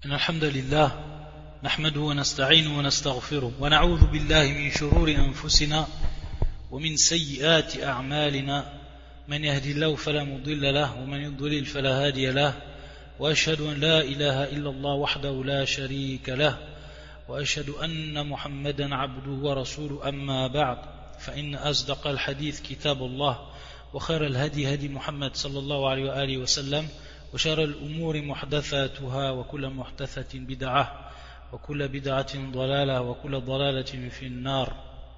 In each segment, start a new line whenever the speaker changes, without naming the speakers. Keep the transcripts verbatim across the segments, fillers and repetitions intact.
إن الحمد لله نحمده ونستعينه ونستغفره ونعوذ بالله من شرور أنفسنا ومن سيئات أعمالنا من يهدي الله فلا مضل له ومن يضلل فلا هادي له وأشهد أن لا إله إلا الله وحده لا شريك له وأشهد أن محمدا عبده ورسوله أما بعد فإن أصدق الحديث كتاب الله وخير الهدي هدي محمد صلى الله عليه وآله وسلم وشر الأمور محدثاتها وكل محدثة بدعة وكل بدعة ضلالة وكل ضلالة في النار.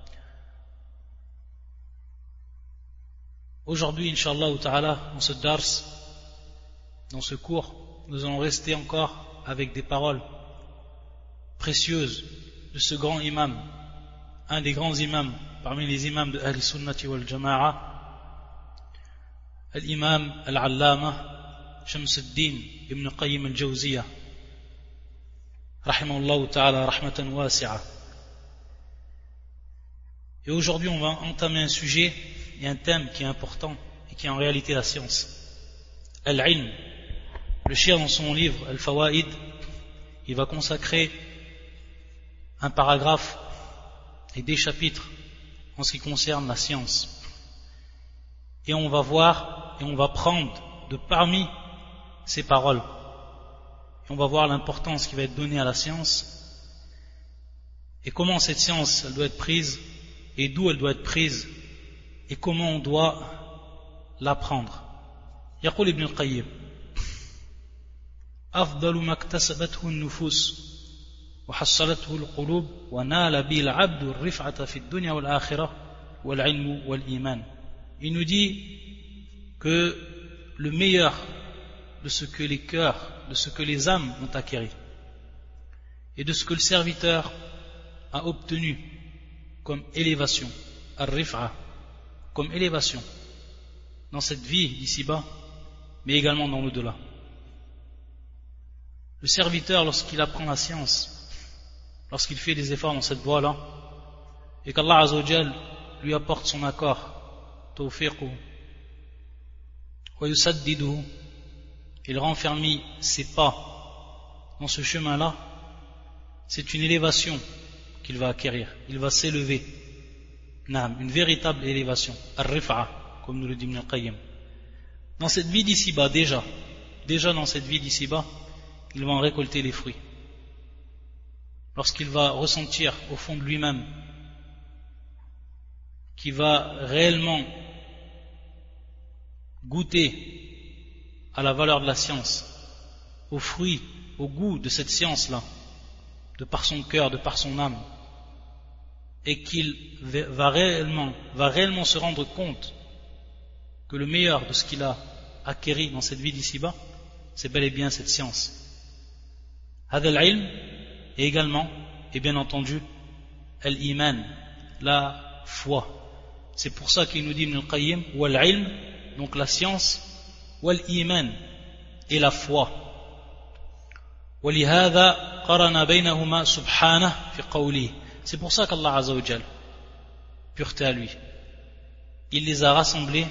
Aujourd'hui, Inch'Allah Ta'ala, dans ce dars, dans ce cours, nous allons rester encore avec des paroles précieuses de ce grand imam, un des grands imams parmi les imams de Ahl Sunnati wal Jama'a, l'imam al-Allama Shamsuddin ibn Qayyim al-Jawziyah, rahimahullah ta'ala rahmatan wasi'a. Et aujourd'hui, on va entamer un sujet et un thème qui est important et qui est en réalité la science. Al-Ilm. Le cheikh dans son livre Al-Fawaid, il va consacrer un paragraphe et des chapitres en ce qui concerne la science. Et on va voir et on va prendre de parmi ces paroles. Et on va voir l'importance qui va être donnée à la science et comment cette science elle doit être prise et d'où elle doit être prise et comment on doit l'apprendre. يقول ابن القيم أفضل ما اكتسبته النفوس وحصلته القلوب ونال به العبد الرفعة في الدنيا والآخرة والعلم والإيمان. Il nous dit que le meilleur de ce que les cœurs, de ce que les âmes ont acquis et de ce que le serviteur a obtenu comme élévation, ar-rif'a, comme élévation dans cette vie d'ici-bas, mais également dans l'au-delà. Le serviteur, lorsqu'il apprend la science, lorsqu'il fait des efforts dans cette voie-là, et qu'Allah Azza wa Jal lui apporte son accord, tawfiqu, wa yusaddiduhu, il renferme ses pas dans ce chemin-là, c'est une élévation qu'il va acquérir, il va s'élever, une véritable élévation, ar-rif'a, comme nous le dit Ibn al-Qayyim. Dans cette vie d'ici-bas, déjà, déjà dans cette vie d'ici-bas, il va en récolter les fruits. Lorsqu'il va ressentir au fond de lui-même qu'il va réellement goûter à la valeur de la science, aux fruits, au goût de cette science-là, de par son cœur, de par son âme, et qu'il va réellement, va réellement se rendre compte que le meilleur de ce qu'il a acquéri dans cette vie d'ici-bas, c'est bel et bien cette science. Hada al-ilm, et également, et bien entendu, al-iman, la foi. C'est pour ça qu'il nous dit Ibn al-Qayyim, wal-ilm, donc la science, wal-iman, et la foi. وَلِهَذَا قَرَنَ بَيْنَهُمَا سُبْحَانَهُ فِي قَوْلِهِ. C'est pour ça qu'Allah Azza wa Jal, pureté à lui, il les a rassemblés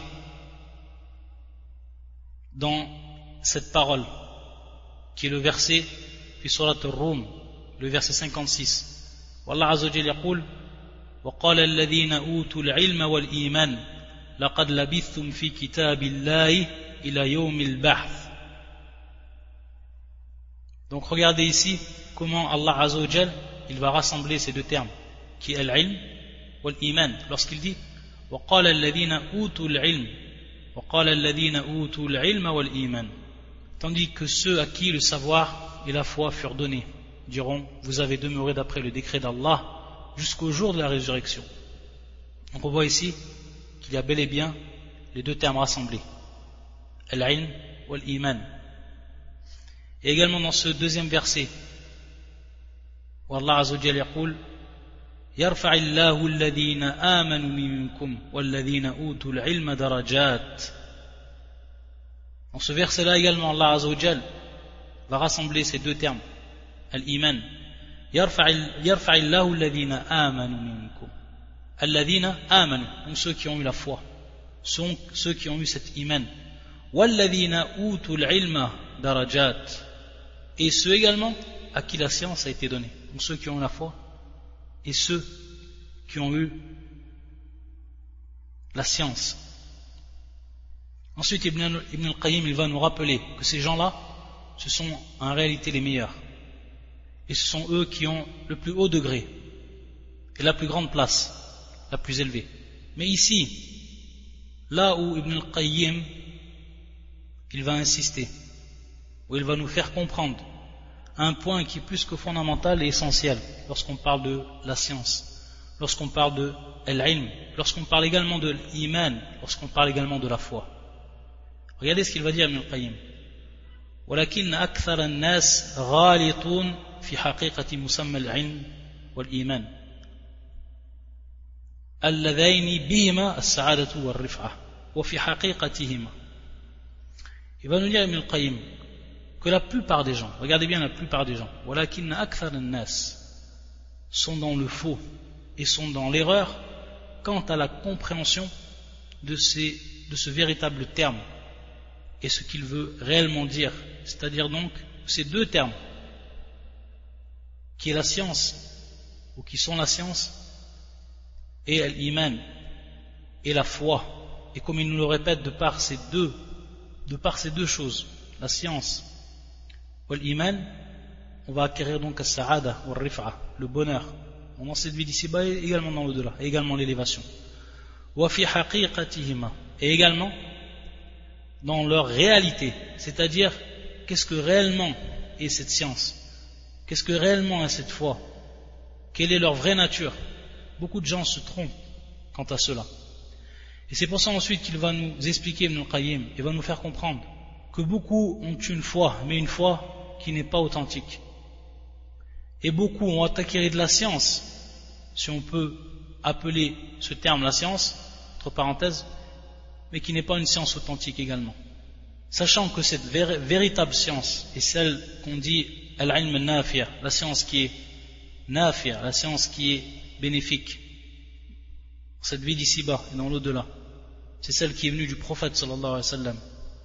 dans cette parole qui est le verset في سورة الروم, le verset cinquante-six. والله عز وجل يقول وقال الذين أوتوا العلم والإيمان لقد لبثتم في كتاب الله إلى يوم البعث. Donc regardez ici comment Allah Azza wa Jal il va rassembler ces deux termes qui est l'ilm wal iman lorsqu'il dit وقال الذين أوتوا العلم وقال الذين أوتوا العلم والإيمان, tandis que ceux à qui le savoir et la foi furent donnés diront vous avez demeuré d'après le décret d'Allah jusqu'au jour de la résurrection. Donc on voit ici qu'il y a bel et bien les deux termes rassemblés, al-ilm wal-iman. Et également dans ce deuxième verset où Allah Azza wa Jalla yaqul يرفع الله الذين آمنوا منكم والذين أوتوا العلم درجات. Dans ce verset-là également Allah Azza wa Jalla va rassembler ces deux termes, al-iman. يرفع الله الذين آمنوا منكم, الذين آمنوا, donc ceux qui ont eu la foi, sont ceux qui ont eu cet iman. والذين أوتوا العلم درجات, et ceux également à qui la science a été donnée, donc ceux qui ont la foi et ceux qui ont eu la science. Ensuite, Ibn, Ibn al-Qayyim il va nous rappeler que ces gens-là, ce sont en réalité les meilleurs. Et ce sont eux qui ont le plus haut degré et la plus grande place, la plus élevée. Mais ici, là où Ibn al-Qayyim il va insister, où il va nous faire comprendre un point qui est plus que fondamental et essentiel lorsqu'on parle de la science, lorsqu'on parle de l'ilm, lorsqu'on parle également de l'iman, lorsqu'on parle également de la foi. Regardez ce qu'il va dire Ibn al-Qayyim. ولكن أكثر الناس غالطون في حقيقة مسمى العلم والإيمان اللذين بهما السعادة والرفعة وفي حقيقتهما. Il va nous dire Ibn al-Qayyim que la plupart des gens, regardez bien la plupart des gens, ولكن أكثر الناس sont dans le faux et sont dans l'erreur quant à la compréhension de, ces, de ce véritable terme et ce qu'il veut réellement dire, c'est-à-dire donc ces deux termes qui est la science ou qui sont la science et l'iman et la foi, et comme il nous le répète de par ces deux de par ces deux choses, la science ou l'iman, on va acquérir donc as-sa'ada ou al-rif'a, le bonheur dans cette vie d'ici-bas et également dans l'au-delà, et également l'élévation. Wa fi haqiqatihima, et également dans leur réalité, c'est-à-dire qu'est-ce que réellement est cette science, qu'est-ce que réellement est cette foi, quelle est leur vraie nature. Beaucoup de gens se trompent quant à cela. Et c'est pour ça ensuite qu'il va nous expliquer Ibn al-Qayyim et va nous faire comprendre que beaucoup ont une foi, mais une foi qui n'est pas authentique. Et beaucoup ont acquis de la science, si on peut appeler ce terme la science, entre parenthèses, mais qui n'est pas une science authentique également. Sachant que cette vér- véritable science est celle qu'on dit al-ilm al-nafi', la science qui est nafi', la science qui est bénéfique, cette vie d'ici-bas et dans l'au-delà, c'est celle qui est venue du prophète sallallahu alayhi wa sallam.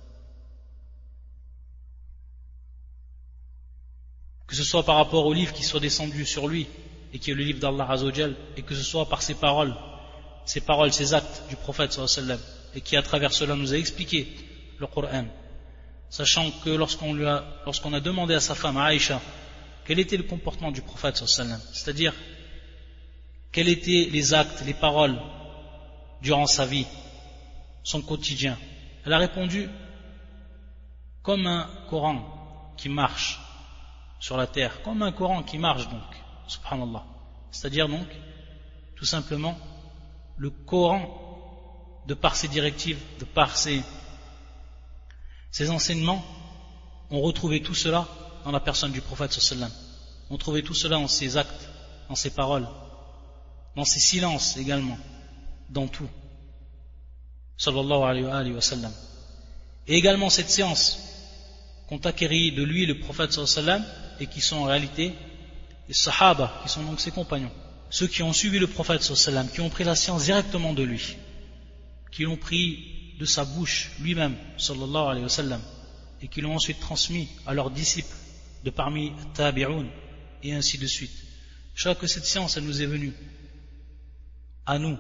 Que ce soit par rapport au livre qui soit descendu sur lui et qui est le livre d'Allah Azza wa Jal, et que ce soit par ses paroles, ses paroles, ses actes du prophète sallallahu alayhi wa sallam, et qui à travers cela nous a expliqué le Coran, sachant que lorsqu'on lui a, lorsqu'on a demandé à sa femme Aïcha quel était le comportement du prophète sallallahu alayhi wa sallam, c'est-à-dire quels étaient les actes, les paroles durant sa vie, son quotidien, elle a répondu comme un Coran qui marche sur la terre, comme un Coran qui marche donc, subhanallah, c'est-à-dire donc tout simplement le Coran, de par ses directives, de par ses, ses enseignements, on retrouvait tout cela dans la personne du prophète sallallahu alayhi wa sallam. On trouvait tout cela dans ses actes, dans ses paroles, dans ses silences également, dans tout, sallallahu alayhi wa sallam. Et également cette science qu'ont acquérie de lui le prophète sallallahu alayhi wa sallam, et qui sont en réalité les sahaba, qui sont donc ses compagnons, ceux qui ont suivi le prophète sallallahu alayhi wa sallam, qui ont pris la science directement de lui, qui l'ont pris de sa bouche lui-même, sallallahu alayhi wa sallam, et qui l'ont ensuite transmis à leurs disciples de parmi tabi'un, et ainsi de suite. Je crois que cette science, elle nous est venue à nous,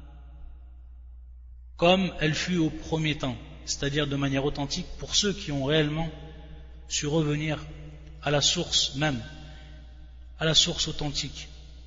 comme elle fut au premier temps, c'est-à-dire de manière authentique pour ceux qui ont réellement su revenir à la source même, à la source authentique.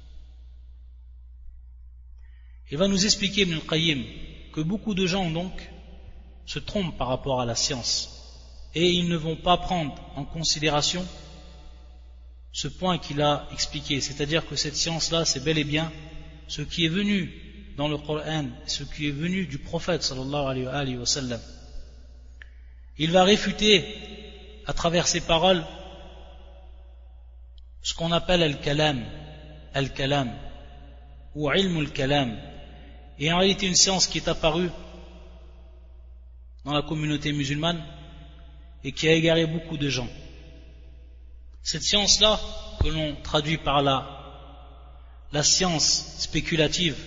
Il va nous expliquer Ibn al-Qayyim que beaucoup de gens donc se trompent par rapport à la science et ils ne vont pas prendre en considération ce point qu'il a expliqué, c'est-à-dire que cette science-là, c'est bel et bien ce qui est venu dans le Coran, ce qui est venu du prophète sallallahu alayhi wa sallam. Il va réfuter à travers ses paroles ce qu'on appelle al-kalam, al-kalam ou ilm al-kalam, et en réalité une science qui est apparue dans la communauté musulmane et qui a égaré beaucoup de gens. Cette science-là, que l'on traduit par la, la science spéculative,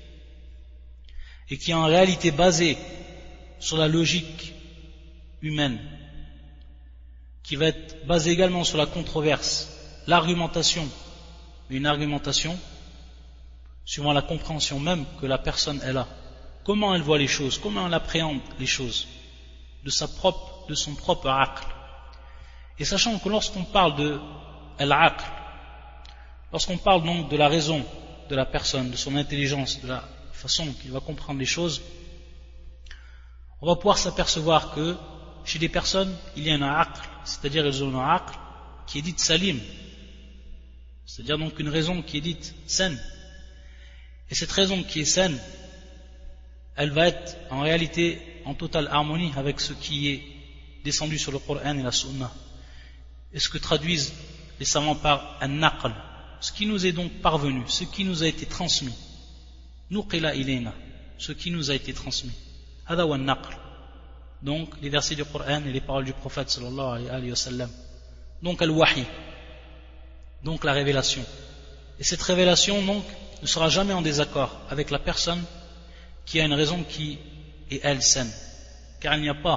et qui est en réalité basée sur la logique humaine, qui va être basé également sur la controverse, l'argumentation, une argumentation suivant la compréhension même que la personne elle a, comment elle voit les choses, comment elle appréhende les choses, de sa propre, de son propre aql. Et sachant que lorsqu'on parle de al-aql, lorsqu'on parle donc de la raison de la personne, de son intelligence, de la façon qu'il va comprendre les choses, on va pouvoir s'apercevoir que chez des personnes, il y a un aql, c'est-à-dire elles ont un aql qui est dite salim, c'est-à-dire donc une raison qui est dite saine. Et cette raison qui est saine, elle va être en réalité en totale harmonie avec ce qui est descendu sur le Coran et la Sunna. Et ce que traduisent les savants par un naql, ce qui nous est donc parvenu, ce qui nous a été transmis. Nuqila ilayna, ce qui nous a été transmis. Hada wa naql. Donc les versets du Coran et les paroles du prophète sallallahu alayhi wa sallam. Donc al-wahi, donc la révélation. Et cette révélation donc ne sera jamais en désaccord avec la personne qui a une raison qui est elle saine, car il n'y a pas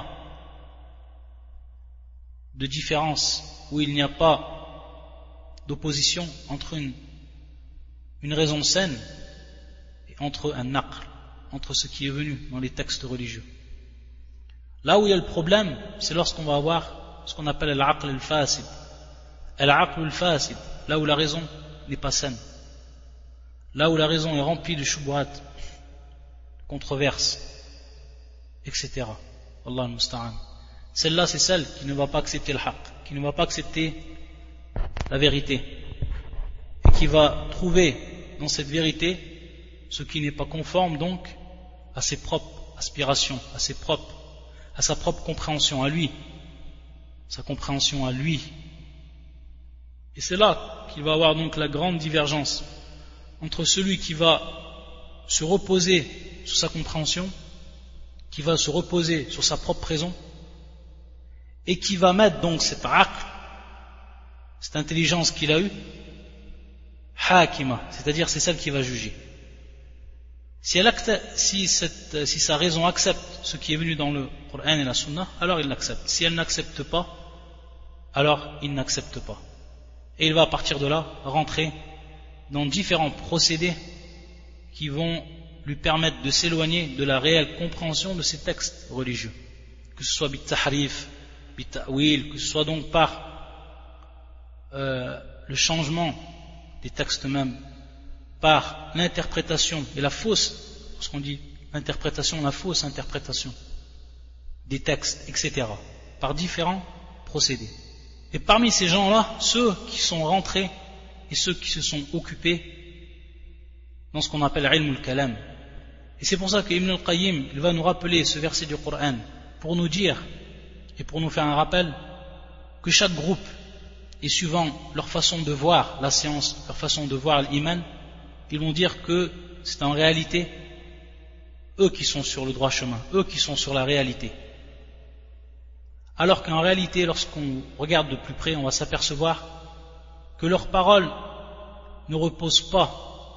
de différence, ou il n'y a pas d'opposition entre une, une raison saine et entre un naql, entre ce qui est venu dans les textes religieux. Là où il y a le problème, c'est lorsqu'on va avoir ce qu'on appelle al-aql al-fasid. Al-aql al-fasid, là où la raison n'est pas saine, là où la raison est remplie de shubuhat, de controverses, et cetera. Allah al-musta'an. Celle-là, c'est celle qui ne va pas accepter le haqq, qui ne va pas accepter la vérité, et qui va trouver dans cette vérité ce qui n'est pas conforme donc à ses propres aspirations, à ses propres, à sa propre compréhension, à lui, sa compréhension à lui. Et c'est là qu'il va avoir donc la grande divergence entre celui qui va se reposer sur sa compréhension, qui va se reposer sur sa propre raison, et qui va mettre donc cette aql, cette intelligence qu'il a eue, hakima, c'est-à-dire c'est celle qui va juger. Si, elle acte, si, cette, si sa raison accepte ce qui est venu dans le Coran et la Sunna, alors il l'accepte. Si elle n'accepte pas, alors il n'accepte pas. Et il va à partir de là rentrer dans différents procédés qui vont lui permettre de s'éloigner de la réelle compréhension de ces textes religieux, que ce soit bit-tahrif, bit-ta'wil, que ce soit donc par euh, le changement des textes mêmes, par l'interprétation et la fausse, lorsqu'on dit interprétation, la fausse interprétation des textes, et cetera, par différents procédés. Et parmi ces gens-là, ceux qui sont rentrés et ceux qui se sont occupés dans ce qu'on appelle ilm al-kalam. Et c'est pour ça que Ibn al-Qayyim il va nous rappeler ce verset du Coran pour nous dire et pour nous faire un rappel que chaque groupe, et suivant leur façon de voir la science, leur façon de voir l'iman, ils vont dire que c'est en réalité eux qui sont sur le droit chemin, eux qui sont sur la réalité. Alors qu'en réalité, lorsqu'on regarde de plus près, on va s'apercevoir que leurs paroles ne reposent pas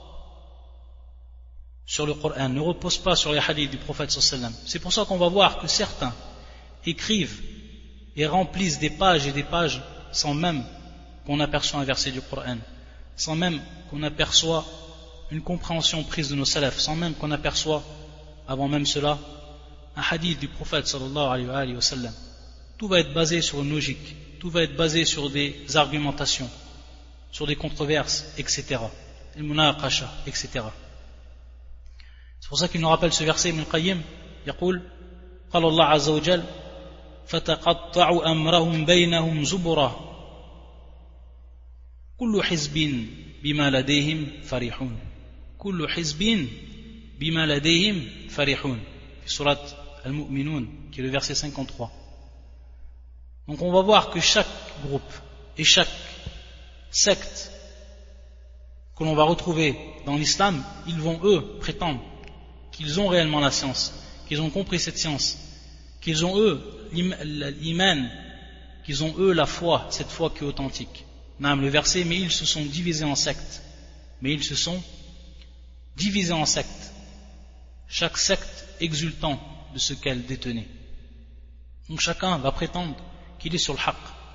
sur le Coran, ne reposent pas sur les hadiths du prophète sallallahu alayhi wa sallam. C'est pour ça qu'on va voir que certains écrivent et remplissent des pages et des pages sans même qu'on aperçoit un verset du Coran, sans même qu'on aperçoit une compréhension prise de nos salafs, sans même qu'on aperçoit, avant même cela, un hadith du prophète sallallahu alayhi wa sallam. Tout va être basé sur une logique, tout va être basé sur des argumentations, sur des controverses, et cetera. El munaqasha, et cetera. C'est pour ça qu'il nous rappelle ce verset, Ibn Qayyim, يقول قال الله عز وجل فتقطعوا أمرهم بينهم زبرا كل حزب بما لديهم فرحون كل حزب بما لديهم فرحون في سورة المؤمنون qui est le verset cinquante-trois. Donc on va voir que chaque groupe et chaque secte que l'on va retrouver dans l'islam, ils vont eux prétendre qu'ils ont réellement la science, qu'ils ont compris cette science, qu'ils ont eux l'iman, qu'ils ont eux la foi, cette foi qui est authentique. Même le verset, mais ils se sont divisés en sectes. Mais ils se sont divisés en sectes. Chaque secte exultant de ce qu'elle détenait. Donc chacun va prétendre qu'il est sur le haqq,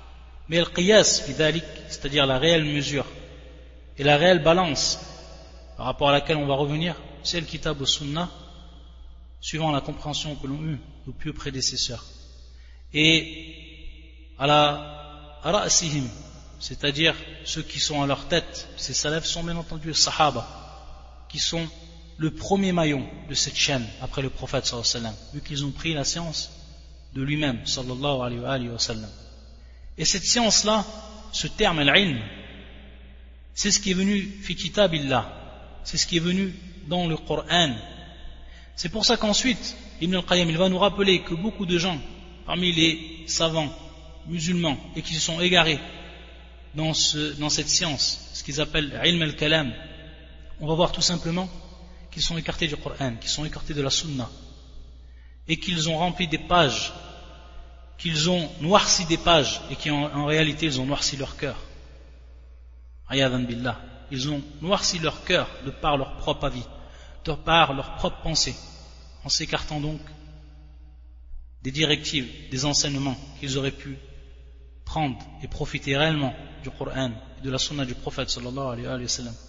Mais le qiyas fi dhalik, c'est-à-dire la réelle mesure et la réelle balance par rapport à laquelle on va revenir, c'est le kitab ou sunnah, suivant la compréhension que l'ont eue nos pieux prédécesseurs. Et à la ra'sihim, c'est-à-dire ceux qui sont à leur tête, ces salafs sont bien entendu les sahaba, qui sont le premier maillon de cette chaîne après le prophète sallallahu alayhi wa sallam, vu qu'ils ont pris la science de lui-même sallallahu alayhi wa sallam. Et cette science-là, ce terme al-ilm, c'est ce qui est venu fi kitabillah, c'est ce qui est venu dans le Coran. C'est pour ça qu'ensuite Ibn al-Qayyim il va nous rappeler que beaucoup de gens parmi les savants musulmans et qui se sont égarés dans, ce, dans cette science, ce qu'ils appellent ilm al-kalam, on va voir tout simplement qu'ils sont écartés du Coran, qu'ils sont écartés de la Sunna, et qu'ils ont rempli des pages, qu'ils ont noirci des pages, et qu'en en réalité ils ont noirci leur cœur. Ayadan billah. Ils ont noirci leur cœur de par leur propre avis, de par leur propre pensée, en s'écartant donc des directives, des enseignements qu'ils auraient pu prendre et profiter réellement du Coran et de la Sunna du prophète sallallahu alayhi wa sallam.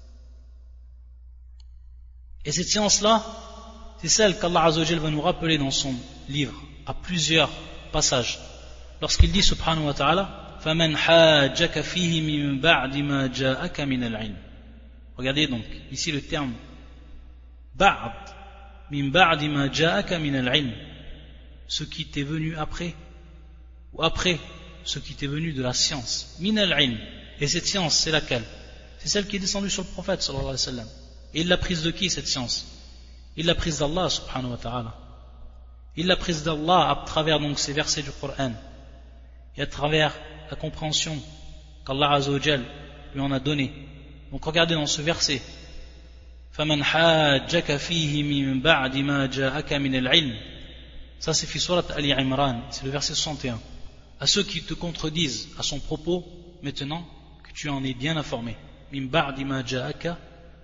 Et cette science-là, c'est celle qu'Allah Azza wa Jal va nous rappeler dans son livre, à plusieurs passages. Lorsqu'il dit subhanahu wa ta'ala, فَمَنْ حَاجَّكَ فِيهِ مِنْ بَعْدِ مَا جَاءَكَ مِنَ الْعِلْمِ. Regardez donc, ici le terme بَعْدِ مِنْ بَعْدِ مَا جَاءَكَ مِنَ الْعِلْمِ, ce qui t'est venu après, ou après ce qui t'est venu de la science. مِنَ الْعِلْمِ. Et cette science, c'est laquelle? C'est celle qui est descendue sur le prophète sallallahu alayhi wa sallam. Et il l'a prise de qui cette science? Il l'a prise d'Allah subhanahu wa ta'ala. Il l'a prise d'Allah à travers donc ces versets du Coran et à travers la compréhension qu'Allah Azza wa Jal lui en a donnée. Donc regardez dans ce verset, فَمَنْ حَاجَّكَ فِيهِ مِنْ بَعْدِ مَا جَاءَكَ مِنَ الْعِلْمِ. Ça c'est fi surat Ali Imran, c'est le verset soixante et un. À ceux qui te contredisent à son propos, maintenant que tu en es bien informé. مِنْ بَعْدِ مَا جَاءَكَ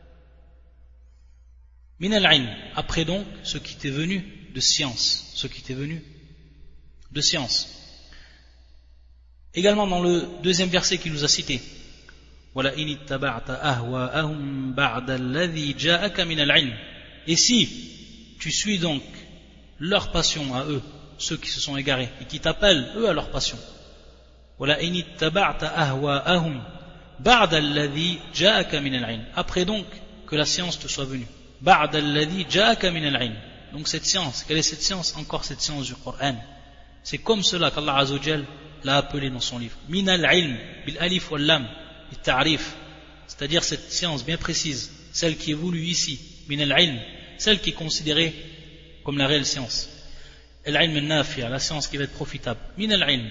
min al-ilm, après donc ce qui t'est venu de science, ce qui t'est venu de science. Également dans le deuxième verset qu'il nous a cité, wala in ittaba'ta ahwa'ahum ba'da alladhi ja'aka min al-ilm. Et si tu suis donc leur passion à eux, ceux qui se sont égarés et qui t'appellent eux à leur passion, wala in ittaba'ta ahwa'ahum ba'da alladhi ja'aka min al-ilm, après donc que la science te soit venue. بعد الذي جاءك من العلم. Donc cette science, quelle est cette science? Encore cette science du Coran. C'est comme cela qu'Allah Azza wa Jal l'a appelé dans son livre. Min al-ilm, bil alif wal lam, bil ta'rif. C'est-à-dire cette science bien précise, celle qui est voulue ici, min al-ilm, celle qui est considérée comme la réelle science. Al-ilm al-nafi'a, la science qui va être profitable. Min al-ilm.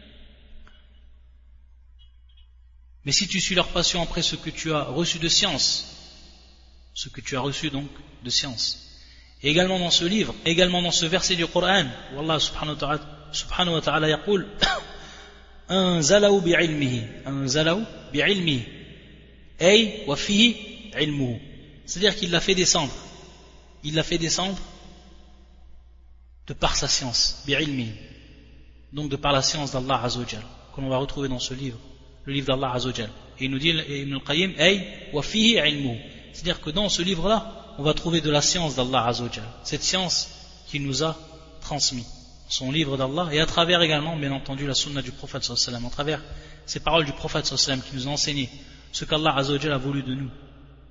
Mais si tu suis leur passion après ce que tu as reçu de science, ce que tu as reçu donc de science. Et également dans ce livre, également dans ce verset du Coran, où Allah subhanahu wa ta'ala, subhanahu wa ta'ala yaqul, anzalahu bi'ilmihi, anzalahu bi'ilmihi, ay wa fihi ilmuhu. C'est-à-dire qu'il l'a fait descendre. Il l'a fait descendre de par sa science, bi'ilmihi. Donc de par la science d'Allah Azza wa Jal, que l'on va retrouver dans ce livre, le livre d'Allah Azza wa Jal. Et il nous dit, Ibn al-Qayyim, ay wa fihi ilmuhu. C'est-à-dire que dans ce livre-là, on va trouver de la science d'Allah Azza wa Jal, cette science qu'il nous a transmis, son livre d'Allah, et à travers également, bien entendu, la sunna du prophète sallallahu alayhi wa sallam, à travers ces paroles du prophète sallallahu alayhi wa sallam qui nous a enseigné ce qu'Allah Azza wa Jal a voulu de nous.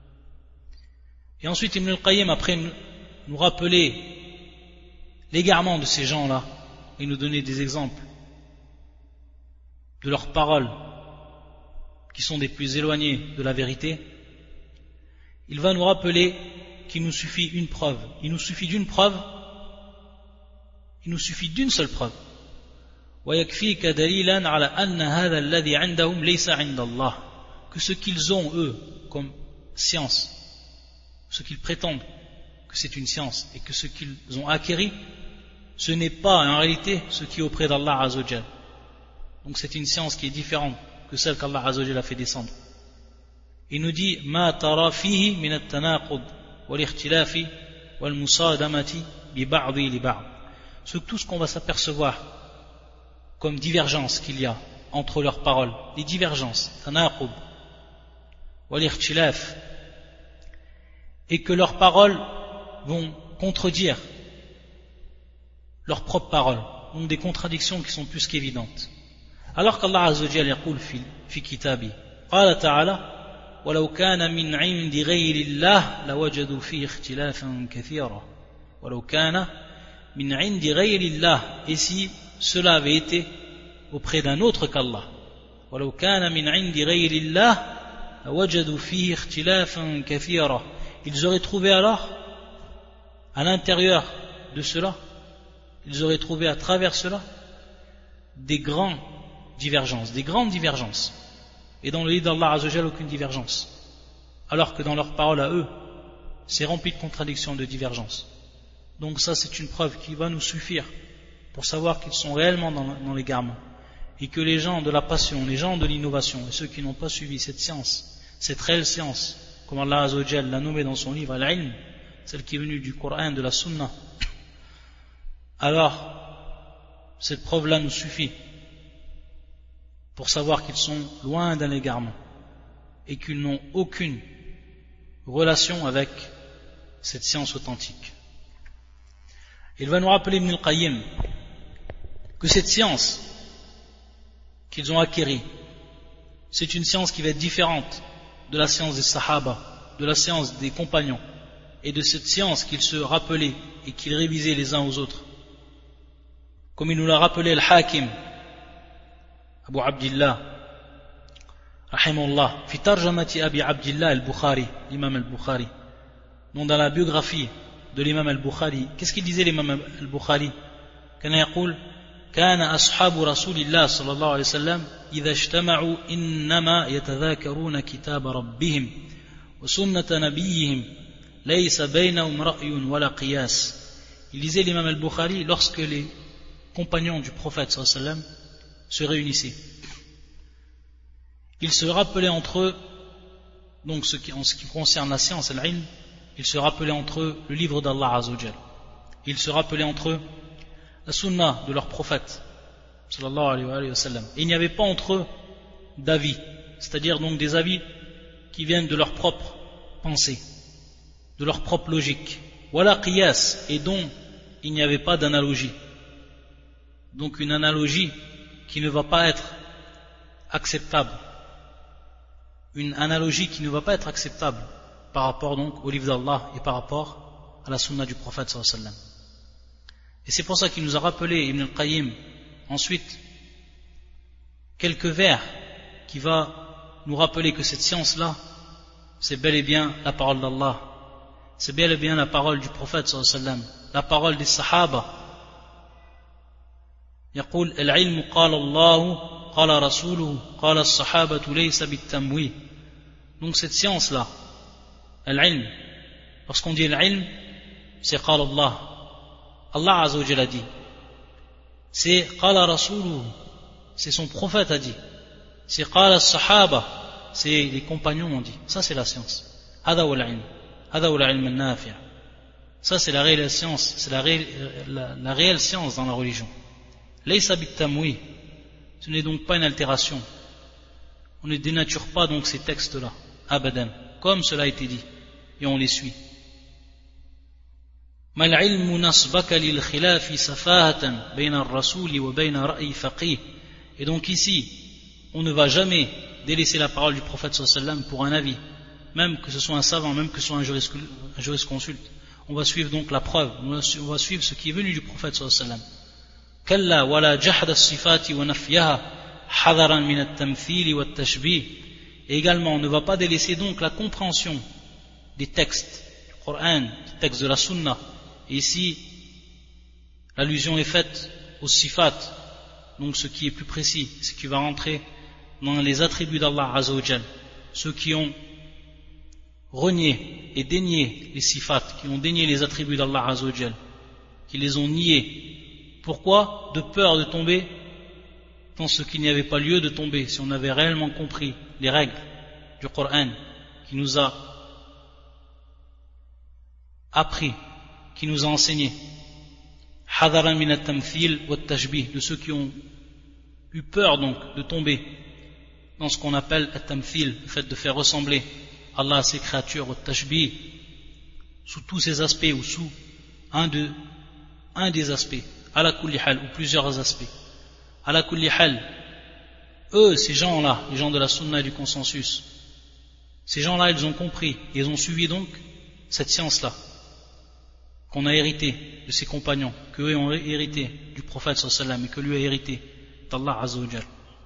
Et ensuite, Ibn al-Qayyim, après nous rappeler l'égarement de ces gens-là, et nous donner des exemples de leurs paroles qui sont des plus éloignées de la vérité, il va nous rappeler qu'il nous suffit une preuve. Il nous suffit d'une preuve. Il nous suffit d'une seule preuve. وَيَكْفِيكَ دَلِيلًا عَلَى أَنَّ هَذَا الَّذِي عِنْدَهُمْ لَيْسَ عِنْدَ اللَّهِ. Que ce qu'ils ont, eux, comme science, ce qu'ils prétendent que c'est une science, et que ce qu'ils ont acquéri, ce n'est pas en réalité ce qui est auprès d'Allah Azza wa Jal. Donc c'est une science qui est différente que celle qu'Allah Azza wa Jal a fait descendre. Il nous dit ma tara fihi min at-tanaqud wal ikhtilafi wal musadamati bi ba'di li ba'd. Tout ce qu'on va s'apercevoir comme divergence qu'il y a entre leurs paroles, les divergences, tanaqub, wal-ikhtilaf, et que leurs paroles vont contredire leurs propres paroles, donc des contradictions qui sont plus qu'évidentes. Alors qu'Allah Azza wa Jalla yaqul fi, fi kitabi, qala ta'ala, ولو كان من عند غير الله لوجدوا فيه اختلافا كثيرا ولو كان من عند غير الله, et si cela avait été auprès d'un autre qu'Allah, ولو كان من عند غير الله لوجدوا فيه اختلافا كثيرا, ils auraient trouvé alors à l'intérieur de cela, ils auraient trouvé à travers cela des grandes divergences, des grandes divergences. Et dans le livre d'Allah Azza wa Jalla, aucune divergence. Alors que dans leurs paroles à eux, c'est rempli de contradictions, de divergences. Donc ça, c'est une preuve qui va nous suffire pour savoir qu'ils sont réellement dans, dans l'égarement. Et que les gens de la passion, les gens de l'innovation, et ceux qui n'ont pas suivi cette science, cette réelle science, comme Allah Azza wa Jalla l'a nommé dans son livre Al-Ilm, celle qui est venue du Coran, de la Sunna, alors cette preuve-là nous suffit pour savoir qu'ils sont loin d'un égarement et qu'ils n'ont aucune relation avec cette science authentique. Il va nous rappeler Ibn al-Qayyim que cette science qu'ils ont acquérie, c'est une science qui va être différente de la science des Sahaba, de la science des compagnons et de cette science qu'ils se rappelaient et qu'ils révisaient les uns aux autres. Comme il nous l'a rappelé Al-Hakim Abu Abdillah rahimahullah fi tarjamati Abi Abdillah al-Bukhari, l'imam al-Bukhari, donc dans la biographie de l'imam al-Bukhari, qu'est-ce qu'il disait l'imam al-Bukhari? كان يقول كان أصحاب رسول الله صلى الله عليه وسلم إذا اجتمعوا إنما يتذاكرون كتاب ربهم وسنة نبيهم ليس بينهم رأي ولا قياس. Il disait l'imam al-Bukhari, lorsque les compagnons du prophète sallallahu alayhi wa sallam se réunissaient, ils se rappelaient entre eux, donc ce qui, en ce qui concerne la science, al-ilm, ils se rappelaient entre eux le livre d'Allah Azza wa Jal, ils se rappelaient entre eux la sunna de leur prophète sallallahu alayhi wa sallam, et il n'y avait pas entre eux d'avis, c'est-à-dire donc des avis qui viennent de leur propre pensée, de leur propre logique, wala qiyas, et dont il n'y avait pas d'analogie, donc une analogie qui ne va pas être acceptable, une analogie qui ne va pas être acceptable par rapport donc au livre d'Allah et par rapport à la sunna du prophète sallallahu alayhi wa sallam. Et c'est pour ça qu'il nous a rappelé Ibn al-Qayyim ensuite quelques vers qui va nous rappeler que cette science-là, c'est bel et bien la parole d'Allah, c'est bel et bien la parole du prophète sallallahu alayhi wa sallam, la parole des sahaba. يقول العلم قال الله قال رسوله قال الصحابة ليس بالتمويه. Donc cette science là, العلم, lorsqu'on dit العلم, c'est قال الله, Allah Azza wa Jalla dit, c'est قال رسوله, c'est son prophète a dit, c'est قال الصحابة, c'est les compagnons ont dit. Ça c'est la science. هذا هو العلم, هذا هو العلم النافع. Ça c'est la réelle science, c'est la réelle, la, la réelle science dans la religion. Laysa bit-tamwi, ce n'est donc pas une altération. On ne dénature pas donc ces textes-là, abadan, comme cela a été dit, et on les suit. Mal ilmu nasbaka lil khilafi safahatan bayna ar-rasul wa bayna ra'yi faqih. Et donc ici, on ne va jamais délaisser la parole du prophète sallallahu alayhi wa sallam pour un avis, même que ce soit un savant, même que ce soit un jurisconsulte. On va suivre donc la preuve, on va suivre ce qui est venu du prophète sallallahu alayhi wa sallam. كلا ولا جحد الصفات ونفيها حذرا من التمثيل والتشبيه. Et également, on ne va pas délaisser donc la compréhension des textes du Coran, des textes de la Sunna. Et ici, l'allusion est faite aux sifat, donc ce qui est plus précis, ce qui va rentrer dans les attributs d'Allah Azza wa Jal. Ceux qui ont renié et dénié les sifat, qui ont dénié les attributs d'Allah Azza wa Jal, qui les ont niés. Pourquoi? De peur de tomber dans ce qu'il n'y avait pas lieu de tomber, si on avait réellement compris les règles du Coran qui nous a appris, qui nous a enseigné. Hadaran min at-tamthil wa at-tashbih, de ceux qui ont eu peur donc de tomber dans ce qu'on appelle at-tamthil, le fait de faire ressembler Allah à ses créatures, au tashbih, sous tous ses aspects ou sous un, de, un des aspects, ala kulli hal, ou plusieurs aspects. Ala kulli hal, eux, ces gens-là, les gens de la sunna et du consensus, ces gens-là, ils ont compris, et ils ont suivi donc cette science-là, qu'on a hérité de ses compagnons, qu'eux ont hérité du prophète sallallahu alayhi wa sallam, et que lui a hérité d'Allah azza wa jal.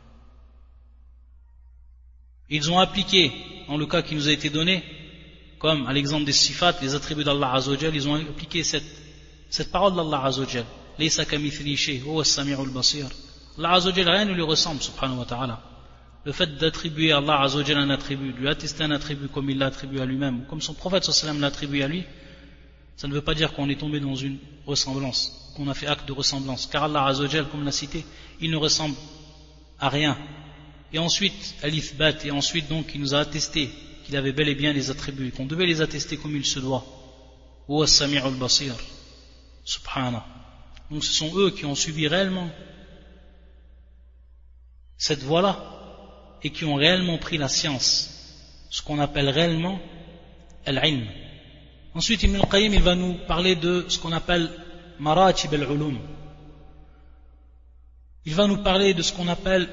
Ils ont appliqué, dans le cas qui nous a été donné, comme à l'exemple des sifat, les attributs d'Allah azza wa jal, ils ont appliqué cette, cette parole d'Allah azza wa jal. Laysa kamithlihi shay, huwa as-sami'ul basir. Allah azza wa jal, rien ne lui ressemble, subhanahu wa ta'ala. Le fait d'attribuer à Allah azza wa jal un attribut, de lui attester un attribut comme il l'a attribué à lui-même, comme son prophète sallallahu alayhi wa sallam l'a attribué à lui, ça ne veut pas dire qu'on est tombé dans une ressemblance, qu'on a fait acte de ressemblance, car Allah azza wa jal, comme l'a cité, il ne ressemble à rien. Et ensuite, al-ithbat, et ensuite donc il nous a attesté qu'il avait bel et bien les attributs, qu'on devait les attester comme il se doit. Huwa as-sami'ul basir, subhanah. Donc ce sont eux qui ont suivi réellement cette voie-là et qui ont réellement pris la science, ce qu'on appelle réellement al-ilm. Ensuite, Ibn al-Qayyim, il va nous parler de ce qu'on appelle maratib al-ulum. Il va nous parler de ce qu'on appelle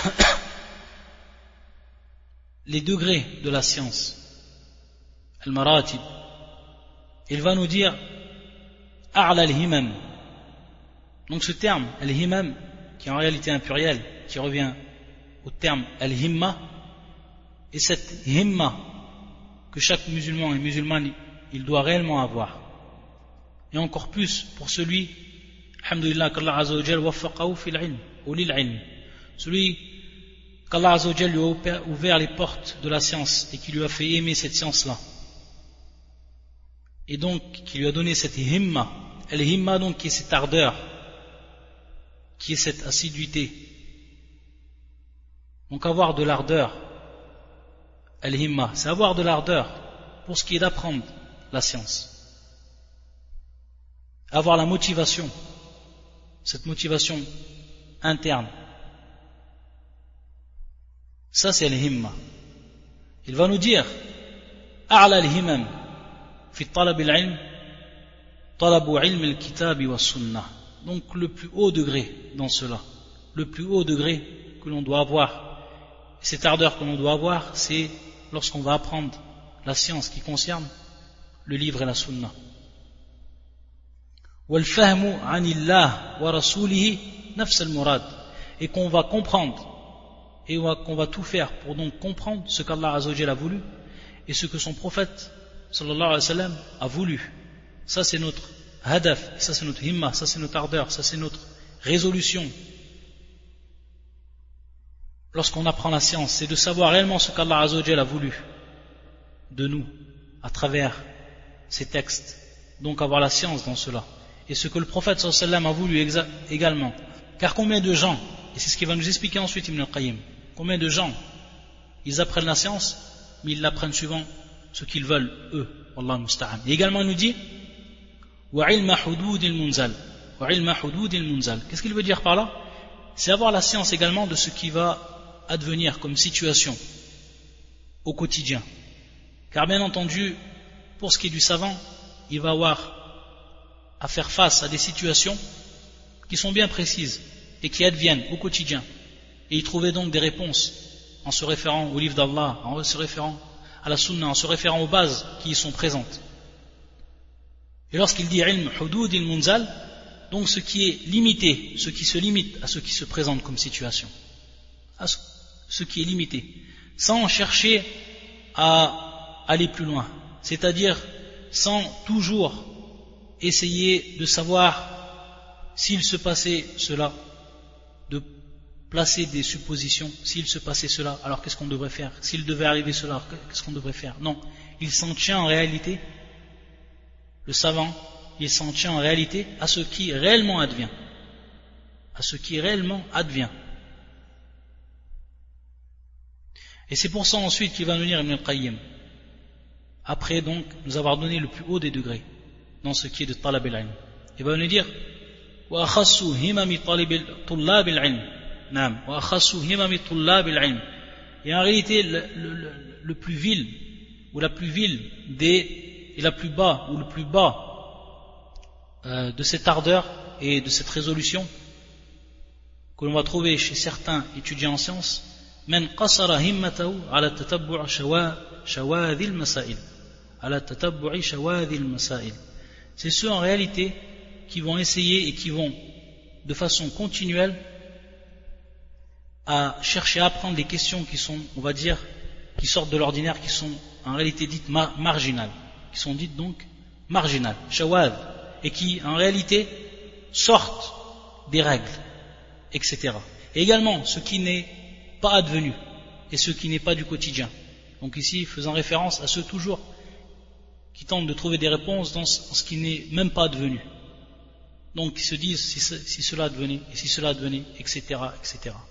les degrés de la science, al-maratib. Il va nous dire a'la al-himam. Donc ce terme, al-himam, qui est en réalité un pluriel, qui revient au terme al-himma, et cette himma que chaque musulman et musulmane il doit réellement avoir, et encore plus pour celui, alhamdulillah, qu'Allah azza wa jal waffaqahu fil ilm, ou lil ilm, celui qu'Allah azza wa jal lui a ouvert les portes de la science et qui lui a fait aimer cette science-là, et donc qui lui a donné cette himma, al-himma donc qui est cette ardeur, qui est cette assiduité. Donc avoir de l'ardeur, al-himma, c'est avoir de l'ardeur pour ce qui est d'apprendre la science. Avoir la motivation, cette motivation interne. Ça c'est al-himma. Il va nous dire a'la al-himam fi talab al-ilm talabu ilm al-kitab wa sunnah. Donc le plus haut degré dans cela, le plus haut degré que l'on doit avoir, cette ardeur que l'on doit avoir, c'est lorsqu'on va apprendre la science qui concerne le livre et la sunna. وَالْفَهْمُ عَنِ اللَّهِ وَرَسُولِهِ نَفْسَ الْمُرَادِ. Et qu'on va comprendre, et qu'on va tout faire pour donc comprendre ce qu'Allah azza wa jalla a voulu, et ce que son prophète, sallallahu alayhi wa sallam, a voulu. Ça c'est notre hadaf, ça c'est notre himma, ça c'est notre ardeur, ça c'est notre résolution. Lorsqu'on apprend la science, c'est de savoir réellement ce qu'Allah azza wa jalla a voulu de nous, à travers ces textes, donc avoir la science dans cela, et ce que le prophète sallallahu alayhi wa sallam a voulu exa- également, car combien de gens, et c'est ce qu'il va nous expliquer ensuite Ibn al-Qayyim, combien de gens ils apprennent la science mais ils l'apprennent suivant ce qu'ils veulent eux, wallah musta'an. Et également il nous dit wa ilma hudud al-munzal, wa ilma hudud al-munzal. Qu'est-ce qu'il veut dire par là? C'est avoir la science également de ce qui va advenir comme situation au quotidien, car bien entendu pour ce qui est du savant, il va avoir à faire face à des situations qui sont bien précises et qui adviennent au quotidien, et y trouver donc des réponses en se référant au livre d'Allah, en se référant à la sunna, en se référant aux bases qui y sont présentes. Et lorsqu'il dit ilm hudud il munzal, donc ce qui est limité, ce qui se limite à ce qui se présente comme situation, à ce qui est limité, sans chercher à aller plus loin, c'est-à-dire sans toujours essayer de savoir s'il se passait cela, de placer des suppositions, s'il se passait cela, alors qu'est-ce qu'on devrait faire, s'il devait arriver cela, alors qu'est-ce qu'on devrait faire. Non, il s'en tient en réalité, le savant, il s'en tient en réalité à ce qui réellement advient, à ce qui réellement advient. Et c'est pour ça ensuite qu'il va nous dire Ibn al-Qayyim, après donc nous avoir donné le plus haut des degrés dans ce qui est de talab al-ilm. Il va nous dire wa akhassu himami talab al-ilm نعم وأخص همم طلاب العلم. Et en réalité le, le, le, le plus vil ou la plus vile des et la plus bas ou le plus bas euh, de cette ardeur et de cette résolution que l'on va trouver chez certains étudiants en sciences, من قصر همته على تتبع شواذ المسائل على تتبع شواذ المسائل. C'est ceux en réalité qui vont essayer et qui vont de façon continuelle à chercher à apprendre des questions qui sont, on va dire, qui sortent de l'ordinaire, qui sont en réalité dites mar- marginales, qui sont dites donc marginales, shawad, et qui en réalité sortent des règles, et cetera. Et également ce qui n'est pas advenu et ce qui n'est pas du quotidien. Donc ici, faisant référence à ceux toujours qui tentent de trouver des réponses dans ce qui n'est même pas advenu. Donc ils se disent si, si cela advenait, et si cela advenait, et cetera, et cetera.